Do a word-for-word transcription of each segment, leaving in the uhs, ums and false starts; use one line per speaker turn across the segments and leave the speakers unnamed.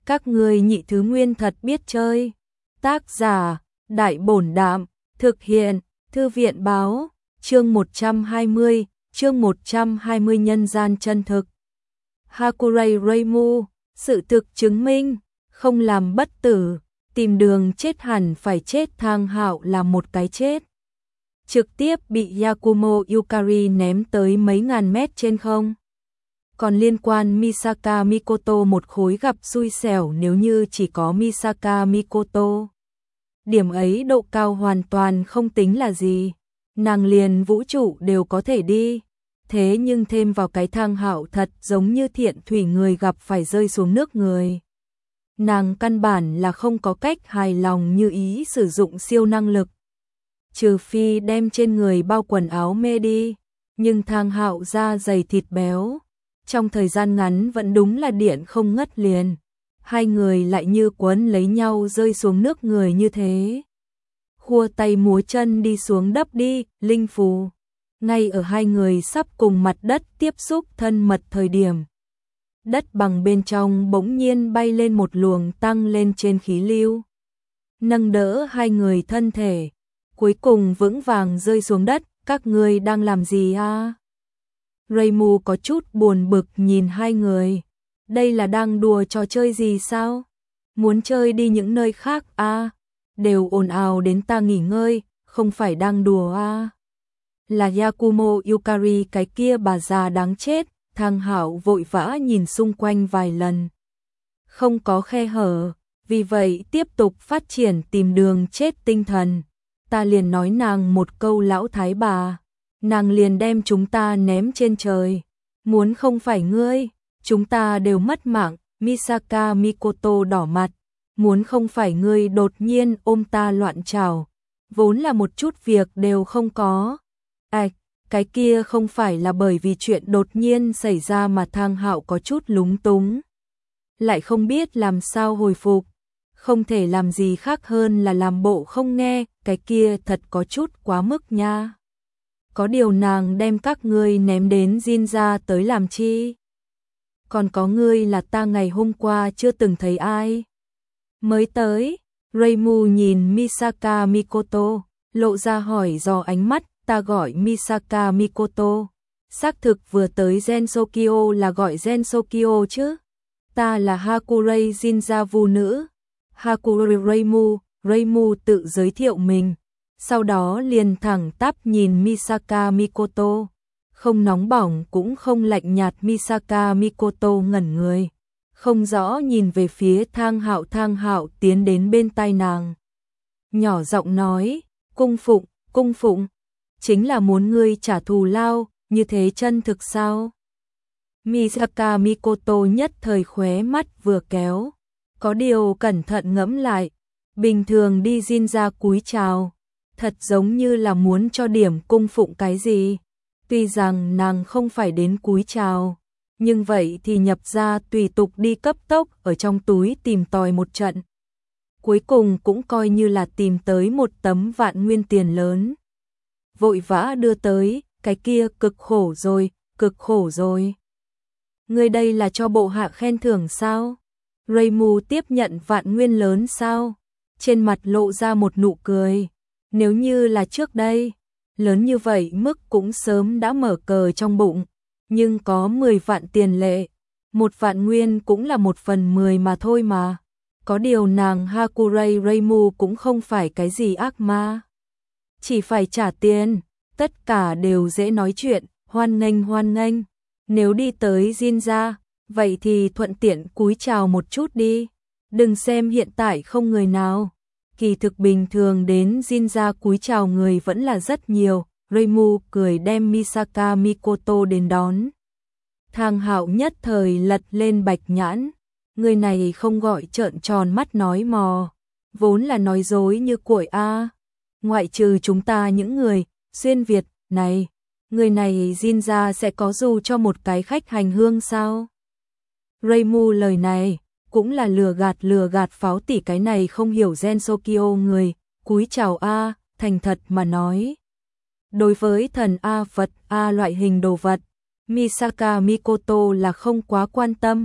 Các ngươi nhị thứ nguyên thật biết chơi. Tác giả, Đại Bổn Đạm, thực hiện, Thư viện Báo, chương một trăm hai mươi, chương một trăm hai mươi nhân gian chân thực. Hakurai Reimu, sự thực chứng minh, không làm bất tử, tìm đường chết hẳn phải chết. Thang Hạo là một cái chết. Trực tiếp bị Yakumo Yukari ném tới mấy ngàn mét trên không. Còn liên quan Misaka Mikoto một khối gặp xui xẻo nếu như chỉ có Misaka Mikoto. Điểm ấy độ cao hoàn toàn không tính là gì. Nàng liền vũ trụ đều có thể đi. Thế nhưng thêm vào cái Thang Hạo thật giống như thiện thủy người gặp phải rơi xuống nước người. Nàng căn bản là không có cách hài lòng như ý sử dụng siêu năng lực. Trừ phi đem trên người bao quần áo mê đi. Nhưng Thang Hạo da dày thịt béo. Trong thời gian ngắn vẫn đúng là điện không ngất liền. Hai người lại như quấn lấy nhau rơi xuống nước người như thế. Khua tay múa chân đi xuống đắp đi, linh phù. Ngay ở hai người sắp cùng mặt đất tiếp xúc thân mật thời điểm. Đất bằng bên trong bỗng nhiên bay lên một luồng tăng lên trên khí lưu. Nâng đỡ hai người thân thể. Cuối cùng vững vàng rơi xuống đất. Các ngươi đang làm gì à? Reimu có chút buồn bực nhìn hai người. Đây là đang đùa trò chơi gì sao? Muốn chơi đi những nơi khác à? Đều ồn ào đến ta nghỉ ngơi, không phải đang đùa à? Là Yakumo Yukari cái kia bà già đáng chết. Thang Hạo vội vã nhìn xung quanh vài lần. Không có khe hở, vì vậy tiếp tục phát triển tìm đường chết tinh thần. Ta liền nói nàng một câu lão thái bà. Nàng liền đem chúng ta ném trên trời. Muốn không phải ngươi, chúng ta đều mất mạng. Misaka Mikoto đỏ mặt. Muốn không phải ngươi đột nhiên ôm ta loạn trảo. Vốn là một chút việc đều không có. Ảch, cái kia không phải là bởi vì chuyện đột nhiên xảy ra mà Thang Hạo có chút lúng túng. Lại không biết làm sao hồi phục. Không thể làm gì khác hơn là làm bộ không nghe. Cái kia thật có chút quá mức nha. Có điều nàng đem các ngươi ném đến Jinja tới làm chi? Còn có ngươi là ta ngày hôm qua chưa từng thấy ai. Mới tới, Reimu nhìn Misaka Mikoto, lộ ra hỏi dò ánh mắt. Ta gọi Misaka Mikoto. Xác thực vừa tới Gensokyo là gọi Gensokyo chứ. Ta là Hakurai Jinja vu nữ. Hakurai Reimu, Reimu tự giới thiệu mình. Sau đó liền thẳng tắp nhìn Misaka Mikoto. Không nóng bỏng cũng không lạnh nhạt. Misaka Mikoto ngẩn người. Không rõ nhìn về phía Thang Hạo. Thang Hạo tiến đến bên tai nàng. Nhỏ giọng nói, cung phụng, cung phụng. Chính là muốn ngươi trả thù lao, như thế chân thực sao? Misaka Mikoto nhất thời khóe mắt vừa kéo. Có điều cẩn thận ngẫm lại. Bình thường đi Jinja cúi chào. Thật giống như là muốn cho điểm cung phụng cái gì. Tuy rằng nàng không phải đến cúi chào. Nhưng vậy thì nhập ra tùy tục đi cấp tốc ở trong túi tìm tòi một trận. Cuối cùng cũng coi như là tìm tới một tấm vạn nguyên tiền lớn. Vội vã đưa tới, cái kia cực khổ rồi, cực khổ rồi. Ngươi đây là cho bộ hạ khen thưởng sao? Reimu tiếp nhận vạn nguyên lớn sao? Trên mặt lộ ra một nụ cười. Nếu như là trước đây, lớn như vậy mức cũng sớm đã mở cờ trong bụng. Nhưng có mười vạn tiền lệ, một vạn nguyên cũng là một phần mười mà thôi mà. Có điều nàng Hakurai Reimu cũng không phải cái gì ác ma. Chỉ phải trả tiền, tất cả đều dễ nói chuyện, hoan nghênh hoan nghênh. Nếu đi tới Jinja, vậy thì thuận tiện cúi chào một chút đi. Đừng xem hiện tại không người nào. Kỳ thực bình thường đến Jinja cúi chào người vẫn là rất nhiều. Reimu cười đem Misaka Mikoto đến đón. Thang Hạo nhất thời lật lên bạch nhãn. Người này không gọi trợn tròn mắt nói mò. Vốn là nói dối như cuội a. Ngoại trừ chúng ta những người xuyên Việt này, người này Jinja sẽ có dù cho một cái khách hành hương sao? Reimu lời này cũng là lừa gạt lừa gạt Pháo tỷ cái này không hiểu Gensokyo người, cúi chào a, thành thật mà nói. Đối với thần a Phật a loại hình đồ vật, Misaka Mikoto là không quá quan tâm,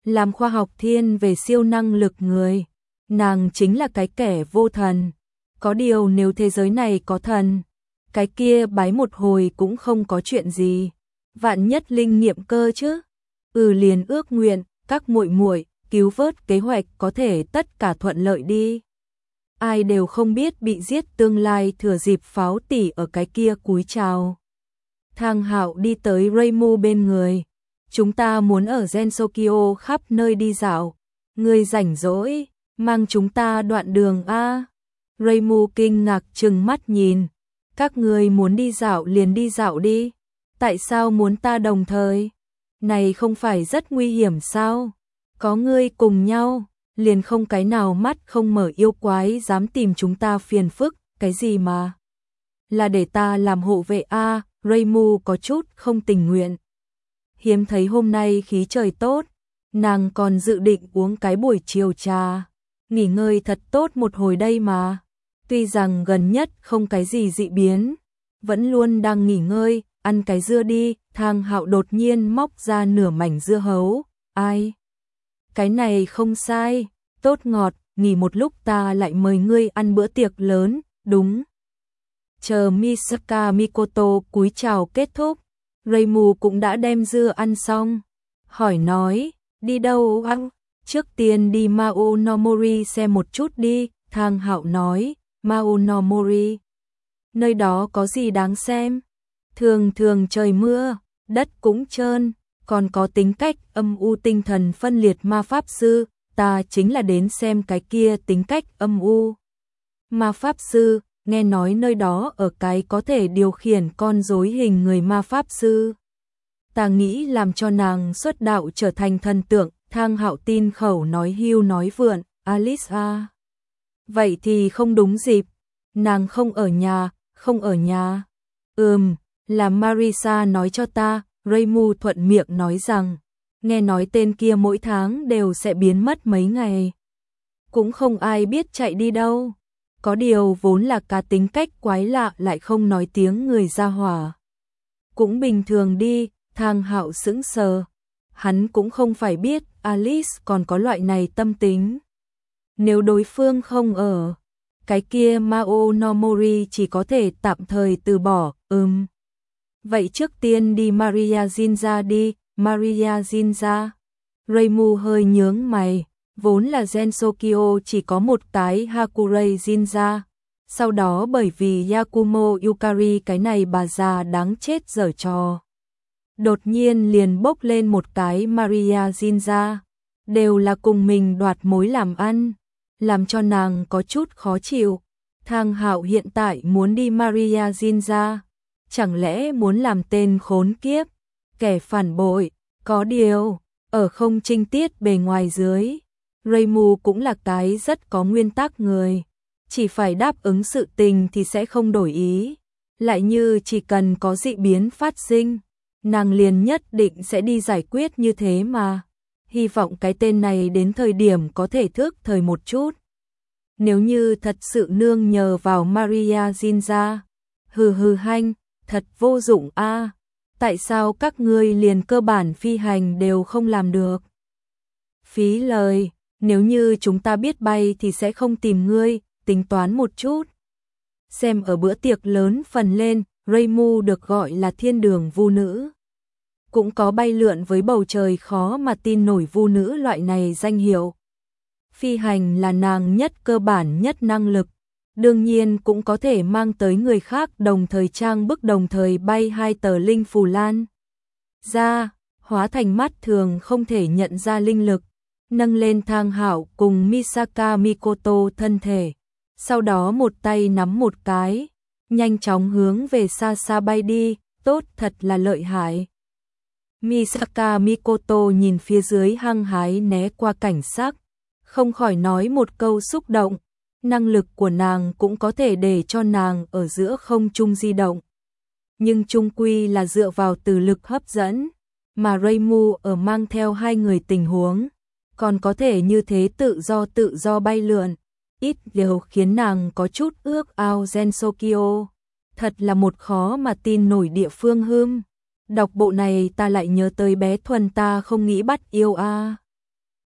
làm khoa học thiên về siêu năng lực người. Nàng chính là cái kẻ vô thần. Có điều nếu thế giới này có thần, cái kia bái một hồi cũng không có chuyện gì. Vạn nhất linh nghiệm cơ chứ. Ừ liền ước nguyện, các muội muội cứu vớt kế hoạch có thể tất cả thuận lợi đi. Ai đều không biết bị giết tương lai thừa dịp Pháo tỷ ở cái kia cúi chào. Thang Hạo đi tới Reimu bên người. Chúng ta muốn ở Gensokyo khắp nơi đi dạo. Người rảnh rỗi, mang chúng ta đoạn đường a. Reimu kinh ngạc trừng mắt nhìn. Các người muốn đi dạo liền đi dạo đi. Tại sao muốn ta đồng thời? Này không phải rất nguy hiểm sao? Có ngươi cùng nhau, liền không cái nào mắt không mở yêu quái dám tìm chúng ta phiền phức, cái gì mà? Là để ta làm hộ vệ a, à, Reimu có chút không tình nguyện. Hiếm thấy hôm nay khí trời tốt, nàng còn dự định uống cái buổi chiều trà, nghỉ ngơi thật tốt một hồi đây mà. Tuy rằng gần nhất không cái gì dị biến, vẫn luôn đang nghỉ ngơi, ăn cái dưa đi. Thang Hạo đột nhiên móc ra nửa mảnh dưa hấu. Ai? Cái này không sai, tốt ngọt, nghỉ một lúc ta lại mời ngươi ăn bữa tiệc lớn, đúng. Chờ Misaka Mikoto cúi chào kết thúc, Reimu cũng đã đem dưa ăn xong. Hỏi nói, đi đâu ăn? Trước tiên đi Maonomori xem một chút đi. Thang Hạo nói, Maonomori. Nơi đó có gì đáng xem? Thường thường trời mưa, đất cũng trơn, còn có tính cách âm u tinh thần phân liệt ma pháp sư, ta chính là đến xem cái kia tính cách âm u. Ma pháp sư, nghe nói nơi đó ở cái có thể điều khiển con rối hình người ma pháp sư. Ta nghĩ làm cho nàng xuất đạo trở thành thần tượng. Thang Hạo tin khẩu nói hưu nói vượn, Alice à. Vậy thì không đúng dịp, nàng không ở nhà, không ở nhà. Ừm, là Marisa nói cho ta. Reimu thuận miệng nói rằng, nghe nói tên kia mỗi tháng đều sẽ biến mất mấy ngày. Cũng không ai biết chạy đi đâu. Có điều vốn là cá tính cách quái lạ lại không nói tiếng người ra hỏa. Cũng bình thường đi. Thang Hạo sững sờ. Hắn cũng không phải biết Alice còn có loại này tâm tính. Nếu đối phương không ở, cái kia Maonomori chỉ có thể tạm thời từ bỏ. Ừm. Vậy trước tiên đi Maria Jinja đi. Maria Jinja. Reimu hơi nhướng mày. Vốn là Gensokyo chỉ có một cái Hakurei Jinja. Sau đó bởi vì Yakumo Yukari cái này bà già đáng chết giở trò, đột nhiên liền bốc lên một cái Maria Jinja. Đều là cùng mình đoạt mối làm ăn, làm cho nàng có chút khó chịu. Thang Hạo hiện tại muốn đi Maria Jinja, chẳng lẽ muốn làm tên khốn kiếp, kẻ phản bội. Có điều, ở không trinh tiết bề ngoài dưới, Reimu cũng là cái rất có nguyên tắc người. Chỉ phải đáp ứng sự tình thì sẽ không đổi ý. Lại như chỉ cần có dị biến phát sinh, nàng liền nhất định sẽ đi giải quyết như thế mà. Hy vọng cái tên này đến thời điểm có thể thức thời một chút. Nếu như thật sự nương nhờ vào Maria Jinja, hừ hừ hanh, thật vô dụng a. Tại sao các ngươi liền cơ bản phi hành đều không làm được? Phí lời, nếu như chúng ta biết bay thì sẽ không tìm ngươi, tính toán một chút. Xem ở bữa tiệc lớn phần lên, Reimu được gọi là thiên đường vu nữ. Cũng có bay lượn với bầu trời khó mà tin nổi vu nữ loại này danh hiệu. Phi hành là nàng nhất cơ bản nhất năng lực. Đương nhiên cũng có thể mang tới người khác đồng thời trang bức đồng thời bay hai tờ linh phù lan ra, hóa thành mắt thường không thể nhận ra linh lực, nâng lên Thang Hạo cùng Misaka Mikoto thân thể. Sau đó một tay nắm một cái, nhanh chóng hướng về xa xa bay đi, tốt thật là lợi hại. Misaka Mikoto nhìn phía dưới hăng hái né qua cảnh sắc, không khỏi nói một câu xúc động. Năng lực của nàng cũng có thể để cho nàng ở giữa không trung di động, nhưng chung quy là dựa vào từ lực hấp dẫn, mà Reimu ở mang theo hai người tình huống, còn có thể như thế tự do tự do bay lượn, ít điều khiến nàng có chút ước ao Gensokyo. Thật là một khó mà tin nổi địa phương hưm. Đọc bộ này ta lại nhớ tới bé Thuần ta không nghĩ bắt yêu a.